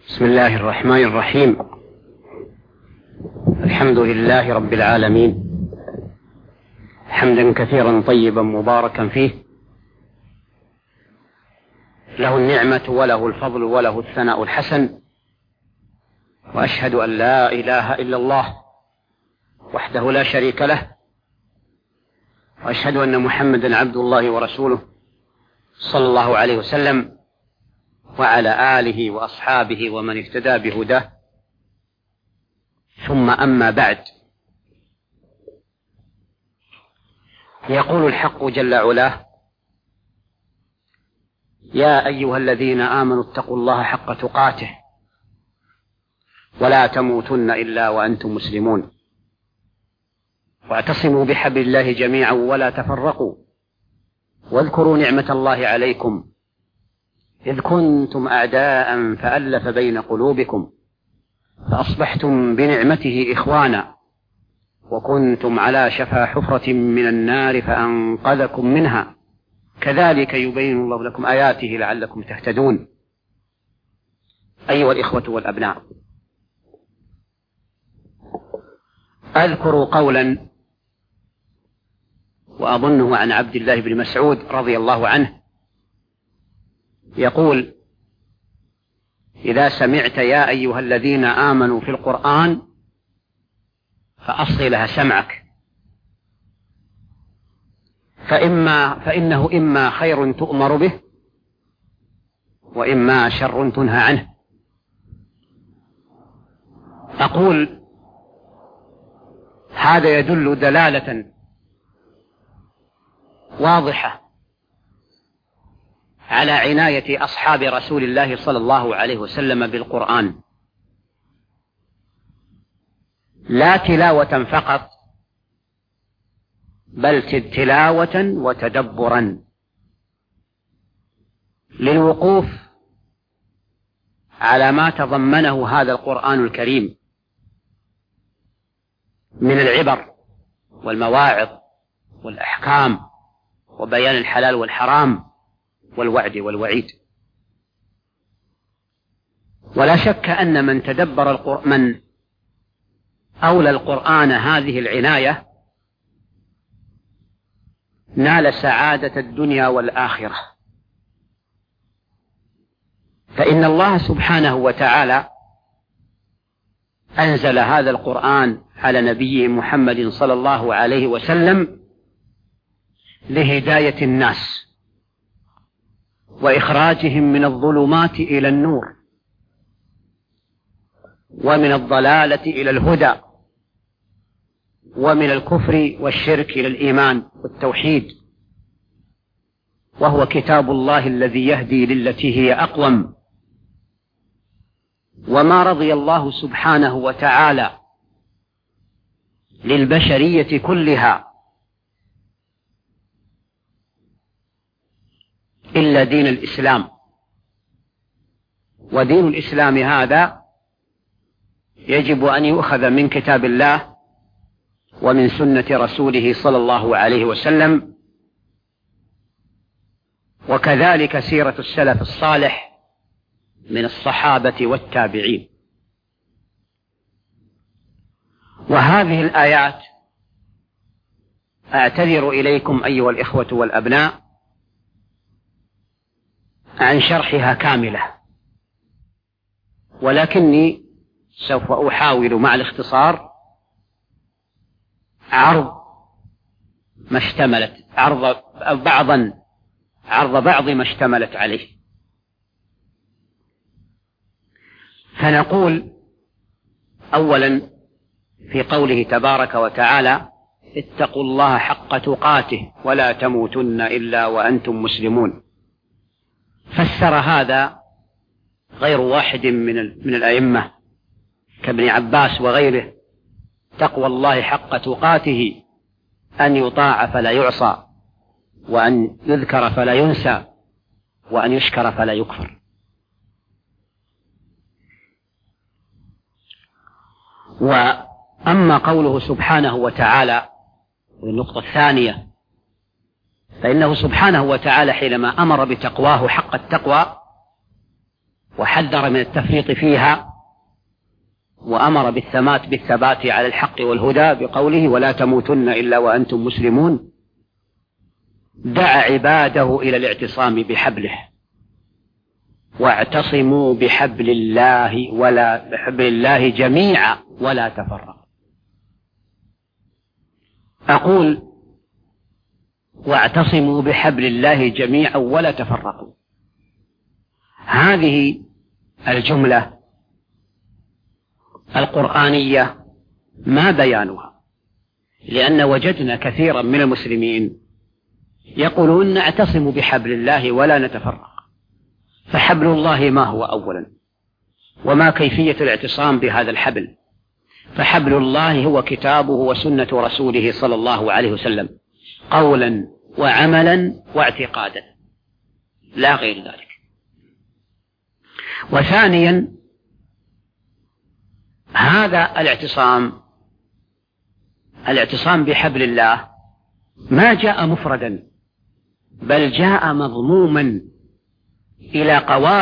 بسم الله الرحمن الرحيم. الحمد لله رب العالمين، حمدا كثيرا طيبا مباركا فيه، له النعمة وله الفضل وله الثناء الحسن، وأشهد أن لا إله إلا الله وحده لا شريك له، وأشهد أن محمدا عبد الله ورسوله صلى الله عليه وسلم وعلى آله وأصحابه ومن اهتدى بهداه، ثم أما بعد. يقول الحق جل علاه: يا أيها الذين آمنوا اتقوا الله حق تقاته ولا تموتن إلا وأنتم مسلمون، واعتصموا بحبل الله جميعا ولا تفرقوا، واذكروا نعمة الله عليكم إذ كنتم أعداء فألف بين قلوبكم فأصبحتم بنعمته إخوانا، وكنتم على شفا حفرة من النار فأنقذكم منها، كذلك يبين الله لكم آياته لعلكم تهتدون. أيها الإخوة والأبناء، أذكر قولا وأظنه عن عبد الله بن مسعود رضي الله عنه، يقول: إذا سمعت يا أيها الذين آمنوا في القرآن فأصغ لها سمعك، فإنه إما خير تؤمر به وإما شر تنهى عنه. أقول هذا يدل دلالة واضحة على عناية أصحاب رسول الله صلى الله عليه وسلم بالقرآن، لا تلاوة فقط، بل تلاوة وتدبرا، للوقوف على ما تضمنه هذا القرآن الكريم من العبر والمواعظ والأحكام وبيان الحلال والحرام والوعد والوعيد. ولا شك أن من تدبر من أولى القرآن هذه العناية نال سعادة الدنيا والآخرة، فإن الله سبحانه وتعالى أنزل هذا القرآن على نبيه محمد صلى الله عليه وسلم لهداية الناس وإخراجهم من الظلمات إلى النور، ومن الضلالة إلى الهدى، ومن الكفر والشرك إلى الإيمان والتوحيد، وهو كتاب الله الذي يهدي للتي هي أقوم. وما رضي الله سبحانه وتعالى للبشرية كلها إلا دين الإسلام، ودين الإسلام هذا يجب أن يؤخذ من كتاب الله ومن سنة رسوله صلى الله عليه وسلم، وكذلك سيرة السلف الصالح من الصحابة والتابعين. وهذه الآيات أعتذر إليكم أيها الإخوة والأبناء عن شرحها كاملة، ولكني سوف أحاول مع الاختصار عرض بعض ما اشتملت عليه. فنقول أولا في قوله تبارك وتعالى: اتقوا الله حق تقاته ولا تموتن إلا وأنتم مسلمون. فسر هذا غير واحد من الأئمة كابن عباس وغيره: تقوى الله حق تقاته أن يطاع فلا يعصى، وأن يذكر فلا ينسى، وأن يشكر فلا يكفر. وأما قوله سبحانه وتعالى النقطة الثانية، فإنه سبحانه وتعالى حينما أمر بتقواه حق التقوى وحذر من التفريط فيها، وأمر بالثبات على الحق والهدى بقوله ولا تموتن إلا وأنتم مسلمون. دعا عباده إلى الاعتصام بحبله، واعتصموا بحبل الله جميعا ولا تفرقوا. أقول واعتصموا بحبل الله جميعا ولا تفرقوا. هذه الجملة القرآنية ما بيانها؟ لأن وجدنا كثيرا من المسلمين يقولون نعتصم بحبل الله ولا نتفرق. فحبل الله ما هو أولا؟ وما كيفية الاعتصام بهذا الحبل؟ فحبل الله هو كتابه وسنة رسوله صلى الله عليه وسلم، قولا وعملا واعتقادا، لا غير ذلك. وثانيا هذا الاعتصام بحبل الله ما جاء مفردا، بل جاء مضموما إلى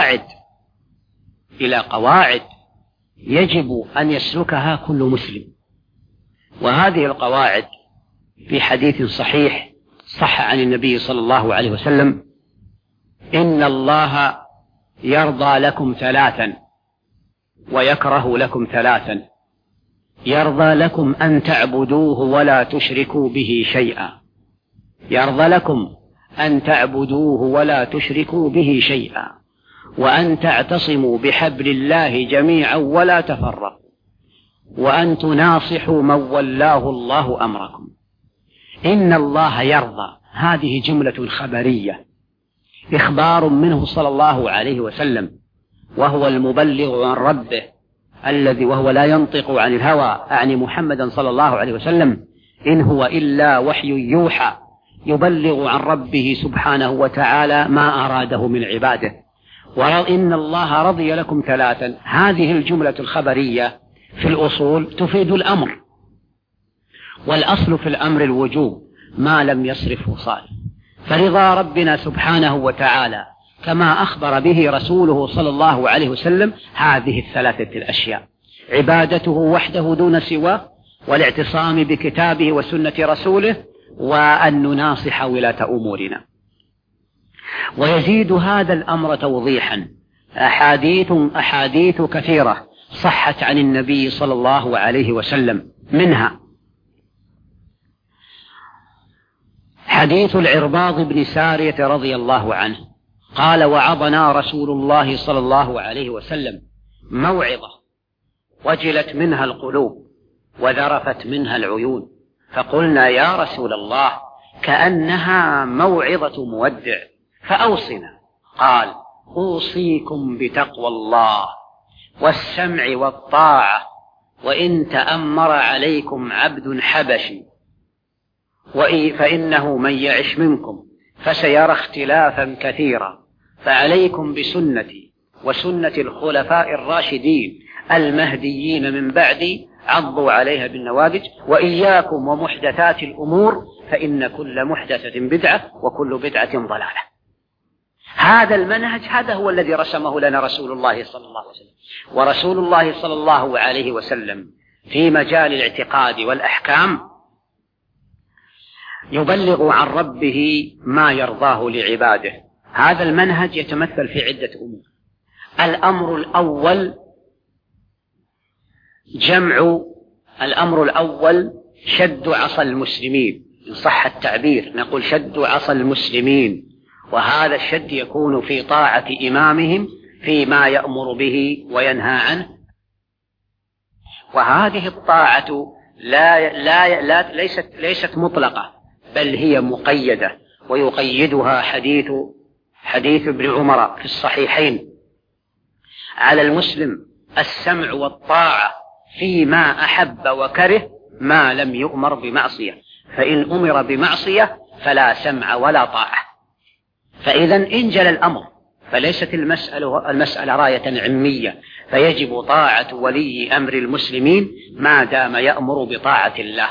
قواعد يجب أن يسلكها كل مسلم. وهذه القواعد في حديث صحيح صح عن النبي صلى الله عليه وسلم: إن الله يرضى لكم ثلاثا ويكره لكم ثلاثا: يرضى لكم أن تعبدوه ولا تشركوا به شيئا، يرضى لكم أن تعبدوه ولا تشركوا به شيئا، وأن تعتصموا بحبل الله جميعا ولا تفرقوا، وأن تناصحوا من ولاه الله أمركم. إن الله يرضى، هذه جملة خبرية، إخبار منه صلى الله عليه وسلم، وهو المبلغ عن ربه الذي وهو لا ينطق عن الهوى، أعني محمدا صلى الله عليه وسلم، إن هو إلا وحي يوحى يبلغ عن ربه سبحانه وتعالى ما أراده من عباده. وإن الله رضي لكم ثلاثا، هذه الجملة الخبرية في الأصول تفيد الأمر، والأصل في الأمر الوجوب ما لم يصرفه صالح. فرضا ربنا سبحانه وتعالى كما أخبر به رسوله صلى الله عليه وسلم هذه الثلاثة الأشياء: عبادته وحده دون سواه، والاعتصام بكتابه وسنة رسوله، وأن نناصح ولاة أمورنا. ويزيد هذا الأمر توضيحا أحاديث كثيرة صحت عن النبي صلى الله عليه وسلم، منها حديث العرباض بن سارية رضي الله عنه قال: وعظنا رسول الله صلى الله عليه وسلم موعظة وجلت منها القلوب وذرفت منها العيون، فقلنا يا رسول الله كأنها موعظة مودع، فأوصنا. قال: أوصيكم بتقوى الله والسمع والطاعة، وإن تأمر عليكم عبد حبشي فإنه من يعش منكم فسيرى اختلافا كثيرا، فعليكم بسنتي وسنة الخلفاء الراشدين المهديين من بعدي، عضوا عليها بالنواجذ، وإياكم ومحدثات الأمور فإن كل محدثة بدعة وكل بدعة ضلالة. هذا المنهج هذا هو الذي رسمه لنا رسول الله صلى الله عليه وسلم. ورسول الله صلى الله عليه وسلم في مجال الاعتقاد والأحكام يبلغ عن ربه ما يرضاه لعباده. هذا المنهج يتمثل في عدة أمور. الأمر الأول شد عصا المسلمين، إن صح التعبير نقول شد عصا المسلمين، وهذا الشد يكون في طاعة إمامهم فيما يأمر به وينهى عنه. وهذه الطاعة ليست مطلقة، بل هي مقيدة، ويقيدها حديث ابن عمر في الصحيحين: على المسلم السمع والطاعة فيما أحب وكره ما لم يؤمر بمعصية، فإن أمر بمعصية فلا سمع ولا طاعة. فإذا انجل الأمر، فليست المسألة راية عمية، فيجب طاعة ولي أمر المسلمين ما دام يأمر بطاعة الله.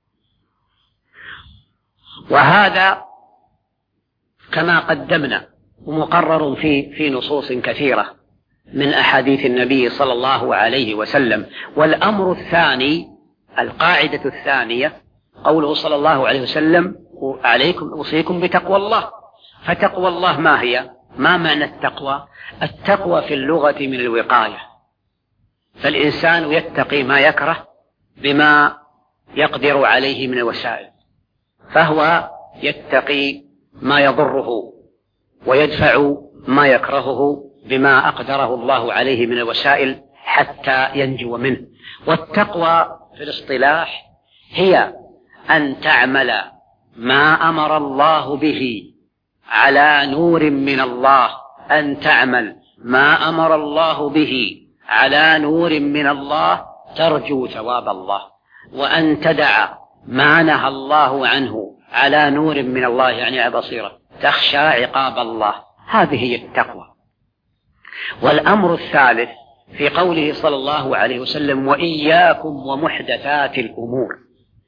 وهذا كما قدمنا ومقرر في نصوص كثيرة من أحاديث النبي صلى الله عليه وسلم. والأمر الثاني، القاعدة الثانية، قوله صلى الله عليه وسلم: عليكم أوصيكم بتقوى الله. فتقوى الله ما هي؟ ما معنى التقوى؟ التقوى في اللغة من الوقاية، فالإنسان يتقي ما يكره بما يقدر عليه من الوسائل، فهو يتقي ما يضره ويدفع ما يكرهه بما أقدره الله عليه من الوسائل حتى ينجو منه. والتقوى في الاصطلاح هي أن تعمل ما أمر الله به على نور من الله، أن تعمل ما أمر الله به على نور من الله ترجو ثواب الله، وأن تدع ما نهى الله عنه على نور من الله، يعني على بصيرة، تخشى عقاب الله. هذه هي التقوى. والأمر الثالث في قوله صلى الله عليه وسلم: وإياكم ومحدثات الأمور.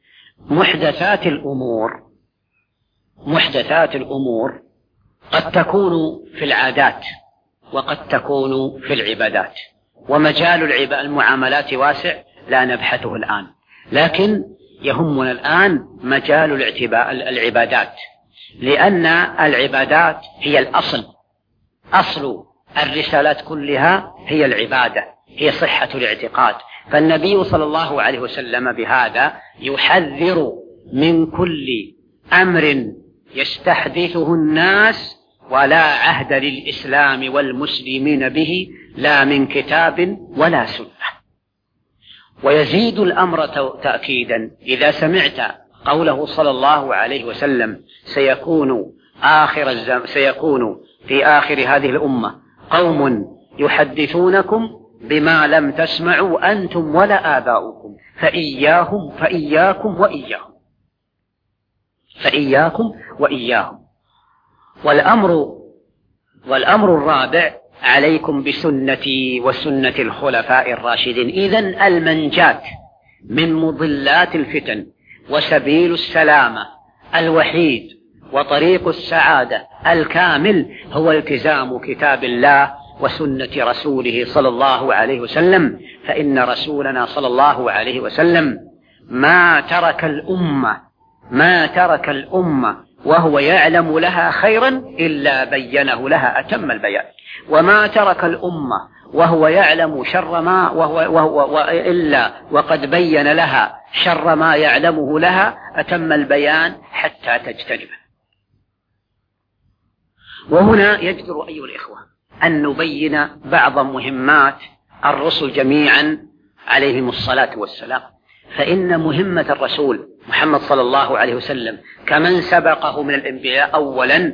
محدثات الأمور قد تكون في العادات وقد تكون في العبادات، ومجال المعاملات واسع لا نبحثه الآن، لكن يهمنا الآن مجال العبادات، لأن العبادات هي الأصل. أصل الرسالات كلها هي العبادة، هي صحة الاعتقاد. فالنبي صلى الله عليه وسلم بهذا يحذر من كل أمر يستحدثه الناس ولا عهد للإسلام والمسلمين به، لا من كتاب ولا سنة. ويزيد الأمر تأكيدا إذا سمعت قوله صلى الله عليه وسلم: سيكون في آخر هذه الأمة قوم يحدثونكم بما لم تسمعوا أنتم ولا آباؤكم، فإياكم وإياهم. والأمر الرابع: عليكم بسنتي وسنة الخلفاء الراشدين. إذن المنجاة من مضلات الفتن وسبيل السلامة الوحيد وطريق السعادة الكامل هو التزام كتاب الله وسنة رسوله صلى الله عليه وسلم. فإن رسولنا صلى الله عليه وسلم ما ترك الأمة وهو يعلم لها خيرا إلا بينه لها أتم البيان، وما ترك الأمة وهو يعلم شر ما إلا وقد بين لها شر ما يعلمه لها أتم البيان حتى تجتنبه. وهنا يجدر أيها الإخوة أن نبين بعض مهمات الرسل جميعا عليهم الصلاة والسلام. فإن مهمة الرسول محمد صلى الله عليه وسلم كمن سبقه من الأنبياء أولا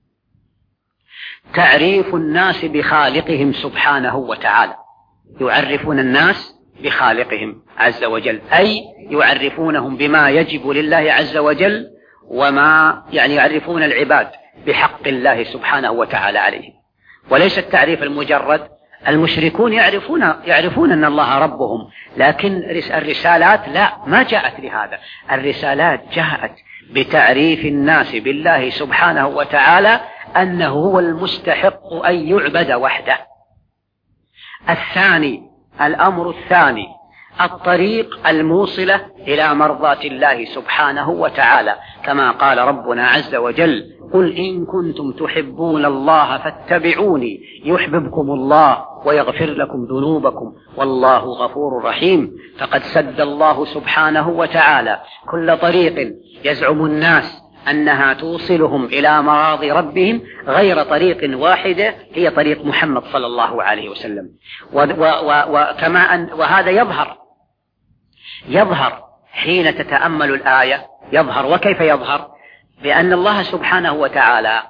تعريف الناس بخالقهم سبحانه وتعالى، يعرفون الناس بخالقهم عز وجل، أي يعرفونهم بما يجب لله عز وجل، وما يعرفون العباد بحق الله سبحانه وتعالى عليهم. وليس التعريف المجرد، المشركون يعرفون أن الله ربهم، لكن الرسالات لا، ما جاءت لهذا. الرسالات جاءت بتعريف الناس بالله سبحانه وتعالى أنه هو المستحق أن يعبد وحده. الأمر الثاني الطريق الموصلة إلى مرضاة الله سبحانه وتعالى، كما قال ربنا عز وجل: قل إن كنتم تحبون الله فاتبعوني يحببكم الله ويغفر لكم ذنوبكم والله غفور رحيم. فقد سد الله سبحانه وتعالى كل طريق يزعم الناس أنها توصلهم إلى مراضي ربهم غير طريق واحدة هي طريق محمد صلى الله عليه وسلم. وهذا يظهر حين تتأمل الآية، وكيف يظهر؟ بأن الله سبحانه وتعالى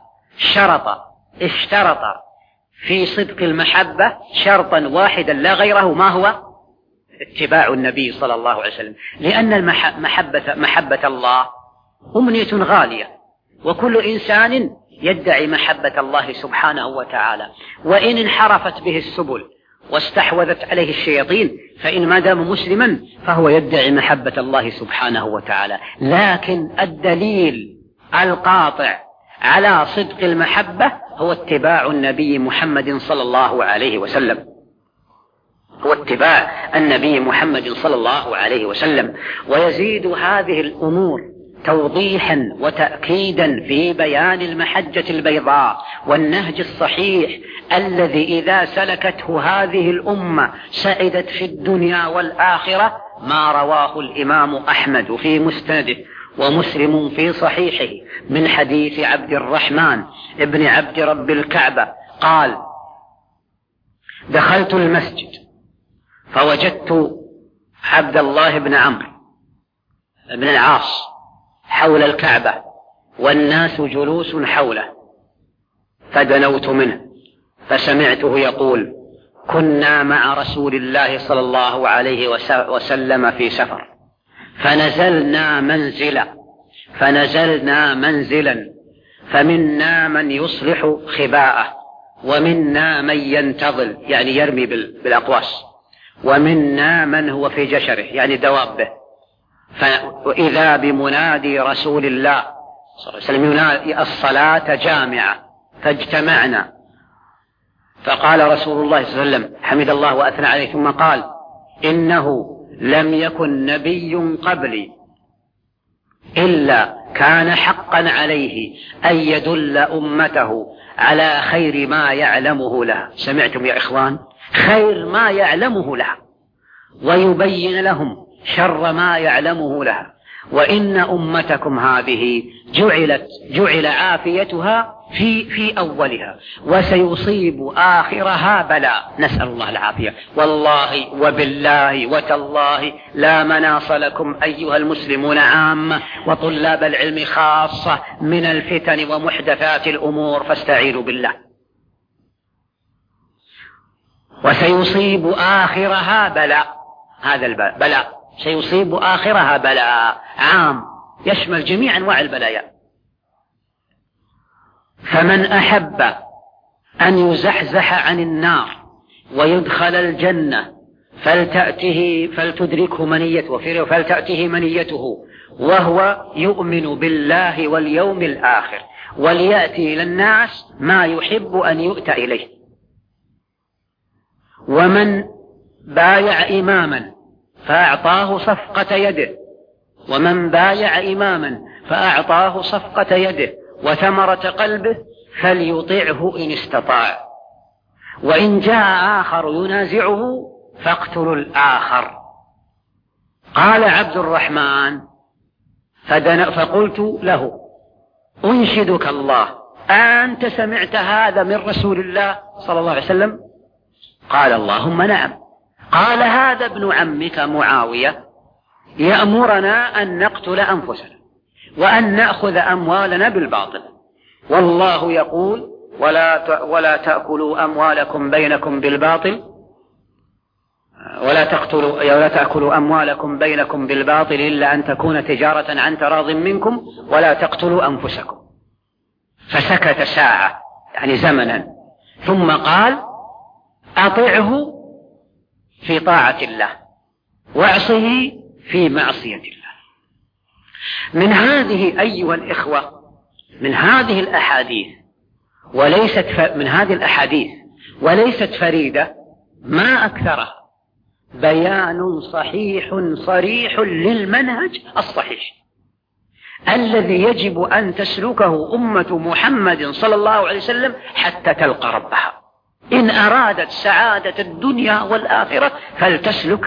اشترط في صدق المحبة شرطا واحدا لا غيره، ما هو؟ اتباع النبي صلى الله عليه وسلم. لأن محبة الله أمنية غالية، وكل إنسان يدعي محبة الله سبحانه وتعالى، وإن انحرفت به السبل واستحوذت عليه الشياطين فإن ما دام مسلما فهو يدعي محبة الله سبحانه وتعالى. لكن الدليل القاطع على صدق المحبة هو اتباع النبي محمد صلى الله عليه وسلم، هو اتباع النبي محمد صلى الله عليه وسلم. ويزيد هذه الأمور توضيحا وتأكيدا في بيان المحجة البيضاء والنهج الصحيح الذي إذا سلكته هذه الأمة سعدت في الدنيا والآخرة، ما رواه الإمام أحمد في مسنده ومسلم في صحيحه من حديث عبد الرحمن ابن عبد رب الكعبة قال: دخلت المسجد فوجدت عبد الله بن عمرو بن العاص حول الكعبة والناس جلوس حوله، فدنوت منه فسمعته يقول: كنا مع رسول الله صلى الله عليه وسلم في سفر فنزلنا منزلا فمنا من يصلح خباءه ومنا من ينتظل يعني يرمي بالأقواس، ومنا من هو في جشره يعني دوابه. فإذا بمنادي رسول الله صلى الله عليه وسلم ينادي: الصلاة جامعة، فاجتمعنا. فقال رسول الله صلى الله عليه وسلم حمد الله وأثنى عليه ثم قال: إنه لم يكن نبي قبلي إلا كان حقا عليه أن يدل أمته على خير ما يعلمه لها. سمعتم يا إخوان؟ خير ما يعلمه لها، ويبين لهم شر ما يعلمه لها. وإن أمتكم هذه جعل عافيتها في أولها، وسيصيب آخرها بلاء، نسأل الله العافية. والله وبالله وتالله لا مناص لكم أيها المسلمون عامة وطلاب العلم خاصة من الفتن ومحدثات الأمور، فاستعينوا بالله. وسيصيب آخرها بلاء، هذا البلاء سيصيب آخرها بلاء عام يشمل جميع أنواع البلايا. فمن أحب أن يزحزح عن النار ويدخل الجنة فلتدركه منيته، فلتأته منيته وهو يؤمن بالله واليوم الآخر، وليأتي إلى الناس ما يحب أن يؤتى إليه. ومن بايع إماما فأعطاه صفقة يده، ومن بايع إماما فأعطاه صفقة يده وثمرة قلبه فليطعه إن استطاع، وإن جاء آخر ينازعه فاقتلوا الآخر. قال عبد الرحمن: فقلت له: أنشدك الله، أنت سمعت هذا من رسول الله صلى الله عليه وسلم؟ قال: اللهم نعم. قال: هذا ابن عمك معاوية يأمرنا أن نقتل أنفسنا وأن نأخذ أموالنا بالباطل، والله يقول: ولا تأكلوا أموالكم بينكم بالباطل، ولا تأكلوا أموالكم بينكم بالباطل إلا أن تكون تجارة عن تراض منكم ولا تقتلوا أنفسكم. فسكت ساعة يعني زمنا، ثم قال: أطعه في طاعة الله واعصه في معصية الله. من هذه أيها الإخوة، من هذه الأحاديث وليست فريدة، ما أكثرها بيان صحيح صريح للمنهج الصحيح الذي يجب أن تسلكه أمة محمد صلى الله عليه وسلم حتى تلقى ربها. إن أرادت سعادة الدنيا والآخرة فلتسلك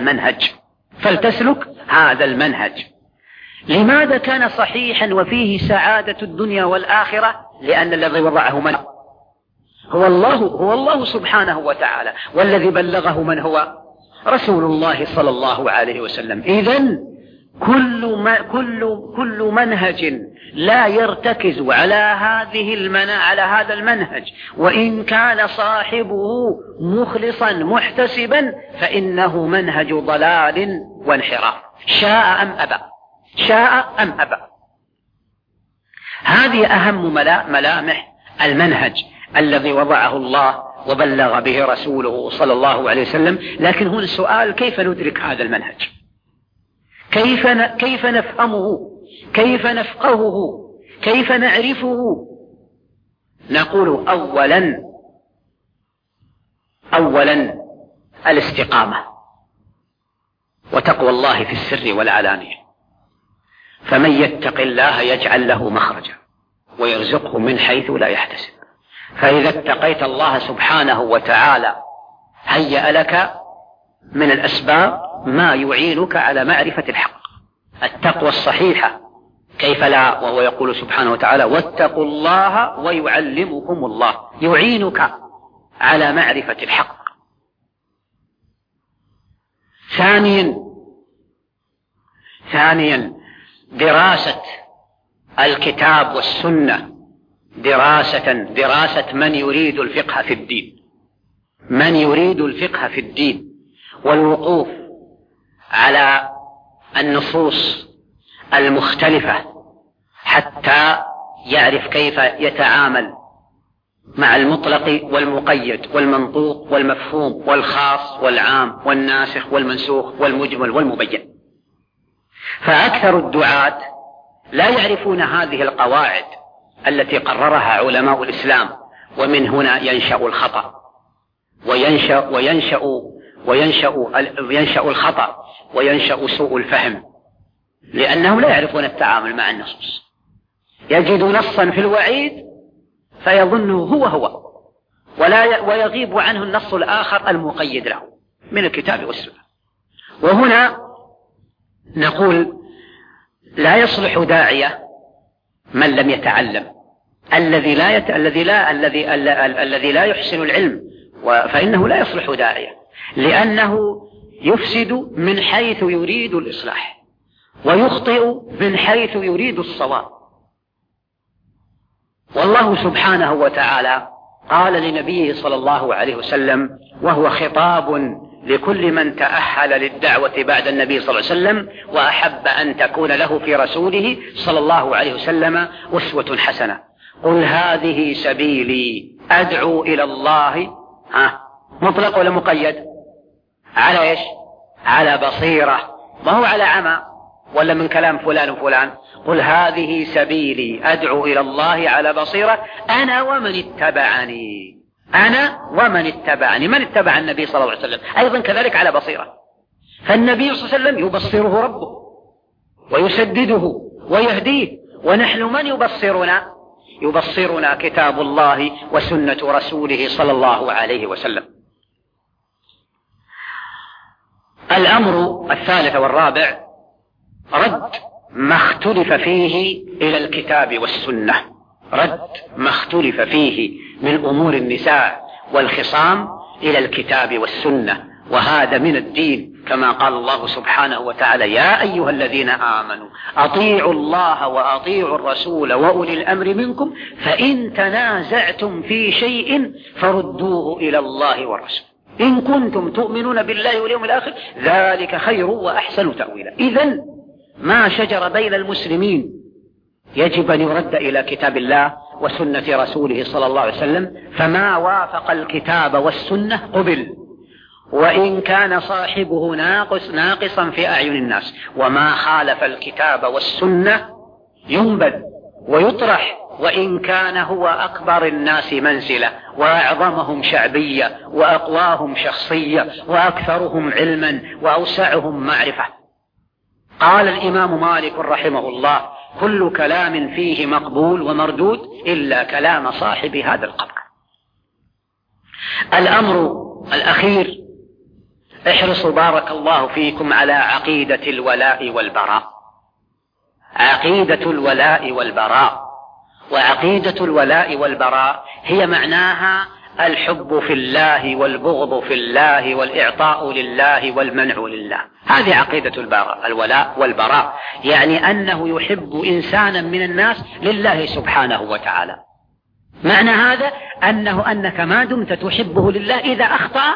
هذا المنهج. لماذا كان صحيحا وفيه سعادة الدنيا والآخرة؟ لأن الذي وضعه من هو الله سبحانه وتعالى، والذي بلغه من هو رسول الله صلى الله عليه وسلم. إذن كل منهج لا يرتكز على هذا المنهج وإن كان صاحبه مخلصا محتسبا فإنه منهج ضلال وانحراف، شاء أم أبى. هذه أهم ملامح المنهج الذي وضعه الله وبلغ به رسوله صلى الله عليه وسلم. لكن هنا السؤال: كيف ندرك هذا المنهج؟ كيف نفهمه؟ كيف نفقهه؟ كيف نعرفه؟ نقول أولا الاستقامة وتقوى الله في السر والعلانية. فمن يتق الله يجعل له مخرجا ويرزقه من حيث لا يحتسب. فإذا اتقيت الله سبحانه وتعالى هيأ لك من الأسباب ما يعينك على معرفة الحق. التقوى الصحيحة كيف لا، وهو يقول سبحانه وتعالى واتقوا الله ويعلمكم الله، يعينك على معرفة الحق. ثانيا دراسة الكتاب والسنة، دراسة من يريد الفقه في الدين، والوقوف على النصوص المختلفة حتى يعرف كيف يتعامل مع المطلق والمقيد والمنطوق والمفهوم والخاص والعام والناسخ والمنسوخ والمجمل والمبين. فأكثر الدعاة لا يعرفون هذه القواعد التي قررها علماء الإسلام، ومن هنا ينشأ الخطأ وينشأ الخطأ وينشأ سوء الفهم، لأنهم لا يعرفون التعامل مع النصوص. يجد نصا في الوعيد فيظنه هو ويغيب عنه النص الآخر المقيد له من الكتاب والسنة. وهنا نقول لا يصلح داعية من لم يتعلم، الذي لا يحسن العلم، فإنه لا يصلح داعية، لأنه يفسد من حيث يريد الإصلاح ويخطئ من حيث يريد الصواب. والله سبحانه وتعالى قال لنبيه صلى الله عليه وسلم، وهو خطاب لكل من تأهل للدعوة بعد النبي صلى الله عليه وسلم وأحب أن تكون له في رسوله صلى الله عليه وسلم أسوة حسنة: قل هذه سبيلي أدعو إلى الله. مطلق ولا مقيد؟ على إيش؟ على بصيرة، ما هو على عمى ولا من كلام فلان وفلان. قل هذه سبيلي أدعو إلى الله على بصيرة أنا ومن اتبعني. من اتبع النبي صلى الله عليه وسلم أيضا كذلك على بصيرة. فالنبي صلى الله عليه وسلم يبصره ربه ويسدده ويهديه، ونحن من يبصرنا كتاب الله وسنة رسوله صلى الله عليه وسلم. الأمر الثالث والرابع رد ما اختلف فيه إلى الكتاب والسنة، من أمور النساء والخصام إلى الكتاب والسنة، وهذا من الدين، كما قال الله سبحانه وتعالى: يا أيها الذين آمنوا أطيعوا الله وأطيعوا الرسول وأولي الأمر منكم فإن تنازعتم في شيء فردوه إلى الله والرسول إن كنتم تؤمنون بالله واليوم الآخر ذلك خير وأحسن تأويلا. إذن ما شجر بين المسلمين يجب أن يرد إلى كتاب الله وسنة رسوله صلى الله عليه وسلم، فما وافق الكتاب والسنة قبل، وإن كان صاحبه ناقصا في أعين الناس، وما خالف الكتاب والسنة ينبذ ويطرح، وإن كان هو أكبر الناس منزلة وأعظمهم شعبية وأقواهم شخصية وأكثرهم علما وأوسعهم معرفة. قال الإمام مالك رحمه الله: كل كلام فيه مقبول ومردود إلا كلام صاحب هذا القبر. الأمر الأخير: احرصوا بارك الله فيكم على عقيدة الولاء والبراء. وعقيدة الولاء والبراء هي معناها الحب في الله والبغض في الله والإعطاء لله والمنع لله. هذه عقيدة الولاء والبراء، يعني أنه يحب إنسانا من الناس لله سبحانه وتعالى. معنى هذا أنك ما دمت تحبه لله إذا أخطأ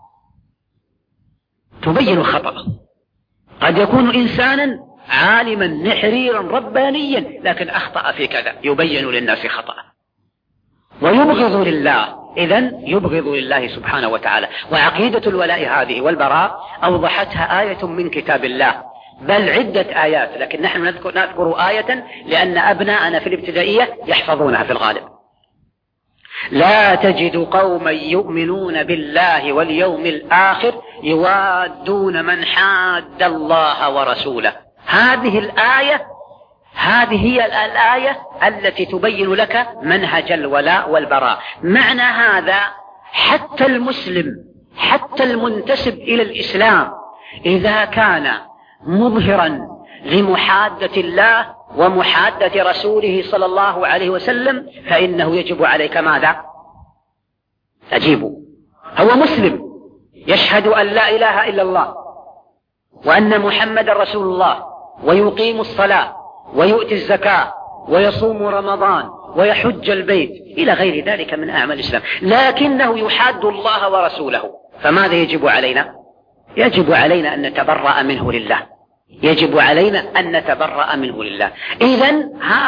تبين خطأه. قد يكون إنسانا عالما نحريرا ربانيا لكن أخطأ في كذا، يبين للناس خطأه ويبغض لله، إذن يبغض لله سبحانه وتعالى. وعقيدة الولاء هذه والبراء أوضحتها آية من كتاب الله، بل عدة آيات، لكن نحن نذكر آية لأن أبناءنا في الابتدائية يحفظونها في الغالب. لا تجد قوما يؤمنون بالله واليوم الآخر يوادون من حاد الله ورسوله. هذه الآية هي الآية التي تبين لك منهج الولاء والبراء. معنى هذا حتى المسلم، حتى المنتسب إلى الإسلام، إذا كان مظهرا لمحادة الله ومحادة رسوله صلى الله عليه وسلم فإنه يجب عليك ماذا؟ أجيبه. هو مسلم يشهد أن لا إله إلا الله وأن محمد رسول الله، ويقيم الصلاة ويؤتي الزكاة ويصوم رمضان ويحج البيت إلى غير ذلك من أعمال الإسلام، لكنه يحاد الله ورسوله. فماذا يجب علينا؟ يجب علينا أن نتبرأ منه لله، يجب علينا أن نتبرأ منه لله. إذن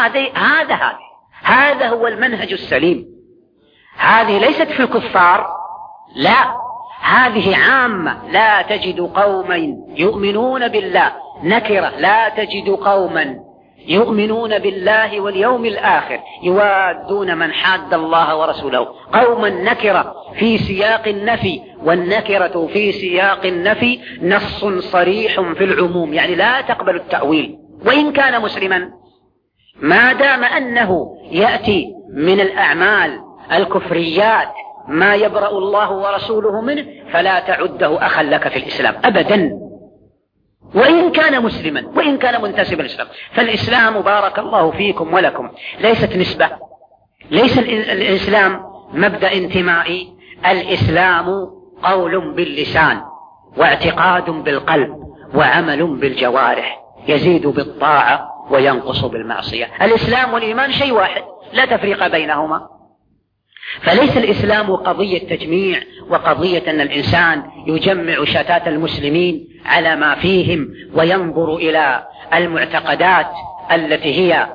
هذا هو المنهج السليم. هذه ليست في الكفار، لا، هذه عامة. لا تجد قوما يؤمنون بالله، نكرة، لا تجد قوما يؤمنون بالله واليوم الآخر يوادون من حاد الله ورسوله. قوما نكرة في سياق النفي، والنكرة في سياق النفي نص صريح في العموم، يعني لا تقبل التأويل وإن كان مسلما، ما دام أنه يأتي من الأعمال الكفريات ما يبرأ الله ورسوله منه فلا تعده أخا لك في الإسلام أبدا، وإن كان مسلما وإن كان منتسبا للإسلام. فالإسلام بارك الله فيكم ولكم ليست نسبة، ليس الإسلام مبدأ انتمائي. الإسلام قول باللسان واعتقاد بالقلب وعمل بالجوارح، يزيد بالطاعة وينقص بالمعصية. الإسلام والإيمان شيء واحد لا تفريق بينهما. فليس الإسلام قضية تجميع وقضية أن الإنسان يجمع شتات المسلمين على ما فيهم وينظر إلى المعتقدات التي هي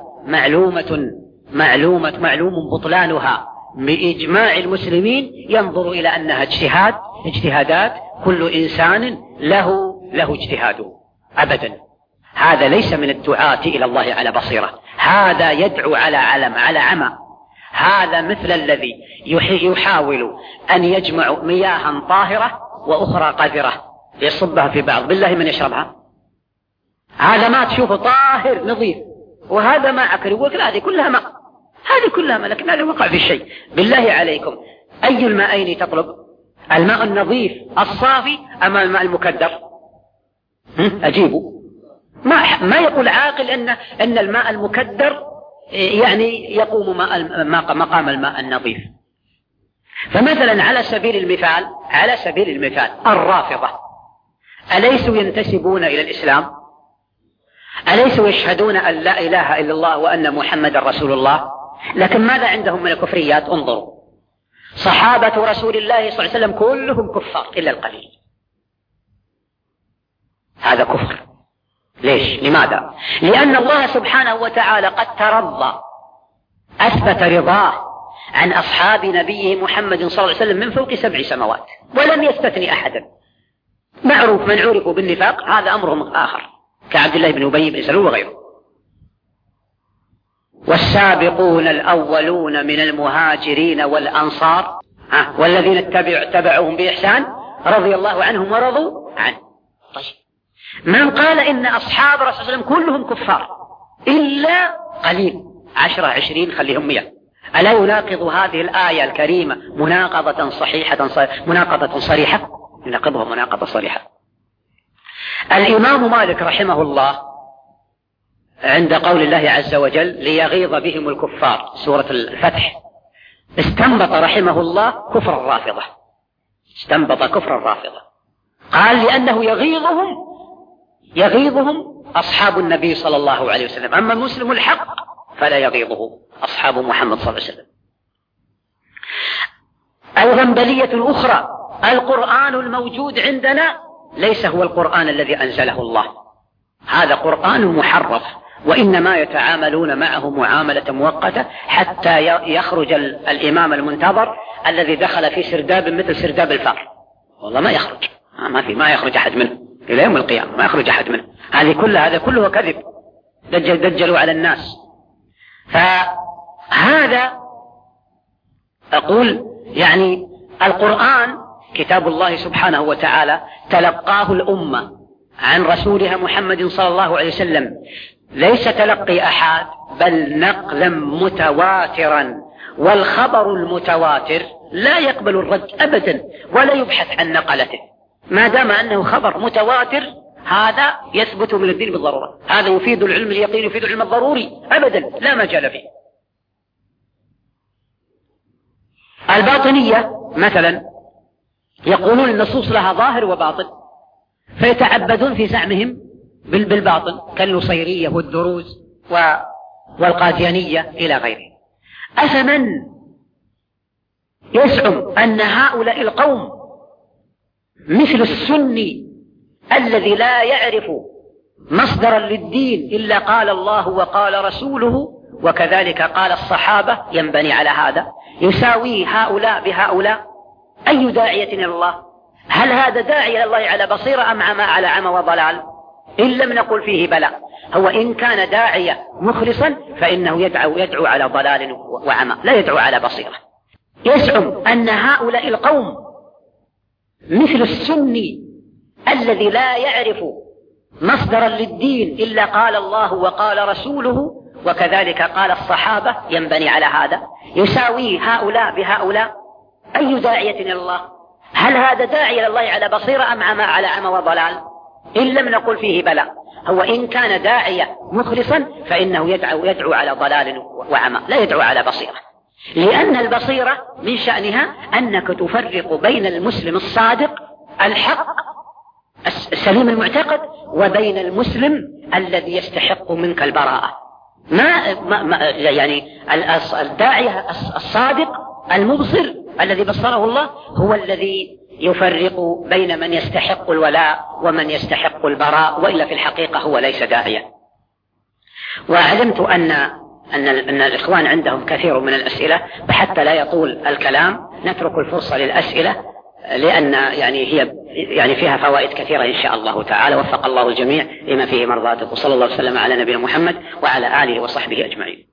معلوم بطلانها بإجماع المسلمين، ينظر إلى أنها اجتهادات، كل إنسان له اجتهاده. أبدا، هذا ليس من الدعاة إلى الله على بصيرة، هذا يدعو على عمى. هذا مثل الذي يحاول أن يجمع مياه طاهرة وأخرى قذرة يصبها في بعض، بالله من يشربها؟ هذا ما تشوفه طاهر نظيف، وهذا ما عكر، يقول هذه كلها ماء، لكن هذا وقع في الشيء. بالله عليكم أي الماءين تطلب؟ الماء النظيف الصافي أم الماء المكدر؟ أجيبوا. ما يقول عاقل أن الماء المكدر يعني يقوم مقام الماء النظيف. فمثلا على سبيل المثال الرافضة أليسوا ينتسبون إلى الإسلام؟ أليسوا يشهدون أن لا إله إلا الله وأن محمد رسول الله؟ لكن ماذا عندهم من الكفريات؟ انظروا، صحابة رسول الله صلى الله عليه وسلم كلهم كفار إلا القليل. هذا كفر. ليش؟ لماذا؟ لأن الله سبحانه وتعالى قد ترضى، أثبت رضاه عن أصحاب نبيه محمد صلى الله عليه وسلم من فوق 7 سماوات ولم يستثني أحدا. معروف من عرفوا بالنفاق هذا أمرهم آخر، كعبد الله بن أبي بن سلول وغيره. والسابقون الأولون من المهاجرين والأنصار والذين اتبعوهم بإحسان رضي الله عنهم ورضوا عنه. طيب، من قال إن أصحاب رسول الله كلهم كفار إلا قليل، 10 20 خليهم 100، ألا يناقض هذه الآية الكريمة مناقضة صريحة؟ يناقضها مناقضة صريحة. الإمام مالك رحمه الله عند قول الله عز وجل ليغيظ بهم الكفار، سورة الفتح، استنبط رحمه الله كفر الرافضة، استنبط كفر الرافضة. قال لأنه يغيظهم أصحاب النبي صلى الله عليه وسلم، أما المسلم الحق فلا يغيظه أصحاب محمد صلى الله عليه وسلم. أيضا بلية أخرى، القرآن الموجود عندنا ليس هو القرآن الذي أنزله الله، هذا قرآن محرف، وإنما يتعاملون معه معاملة مؤقتة حتى يخرج الإمام المنتظر الذي دخل في سرداب مثل سرداب الفار، والله ما يخرج، ما يخرج أحد منه إلى يوم القيامة، ما يخرج أحد منه. هذا كله كذب، دجلوا على الناس. فهذا أقول يعني القرآن كتاب الله سبحانه وتعالى تلقاه الأمة عن رسولها محمد صلى الله عليه وسلم، ليس تلقي أحد بل نقلا متواترا، والخبر المتواتر لا يقبل الرد أبدا ولا يبحث عن نقلته، ما دام أنه خبر متواتر هذا يثبت من الدين بالضرورة، هذا يفيد العلم اليقين يفيد العلم الضروري أبدا لا مجال فيه. الباطنية مثلا يقولون النصوص لها ظاهر وباطن، فيتعبدون في زعمهم بالباطن كالنصيرية والدروز والقاديانية إلى غيره. أفمن يزعم أن هؤلاء القوم مثل السني الذي لا يعرف مصدرا للدين إلا قال الله وقال رسوله وكذلك قال الصحابة، ينبني على هذا، يساوي هؤلاء بهؤلاء؟ أي داعية إلى الله؟ هل هذا داعي إلى الله على بصيرة أم على عمى وضلال؟ إن لم نقل فيه بلى، هو إن كان داعية مخلصا فإنه يدعو على ضلال وعمى، لا يدعو على بصيرة. يزعم أن هؤلاء القوم مثل السني الذي لا يعرف مصدرا للدين إلا قال الله وقال رسوله وكذلك قال الصحابة، ينبني على هذا، يساوي هؤلاء بهؤلاء؟ أي داعية إلى الله؟ هل هذا داعي إلى الله على بصيرة أم على عمى وضلال؟ إن لم نقل فيه بلى، هو إن كان داعية مخلصا فإنه يدعو على ضلال وعمى، لا يدعو على بصيرة، لأن البصيرة من شأنها أنك تفرق بين المسلم الصادق الحق السليم المعتقد وبين المسلم الذي يستحق منك البراءة. يعني الداعية الصادق المبصر الذي بصره الله هو الذي يفرق بين من يستحق الولاء ومن يستحق البراء، وإلا في الحقيقة هو ليس داعيا. وعلمت أن الإخوان عندهم كثير من الأسئلة، فحتى لا يطول الكلام نترك الفرصة للأسئلة، لأن هي فيها فوائد كثيرة إن شاء الله تعالى. وفق الله الجميع لما فيه مرضاته، وصلى الله وسلم على نبينا محمد وعلى آله وصحبه أجمعين.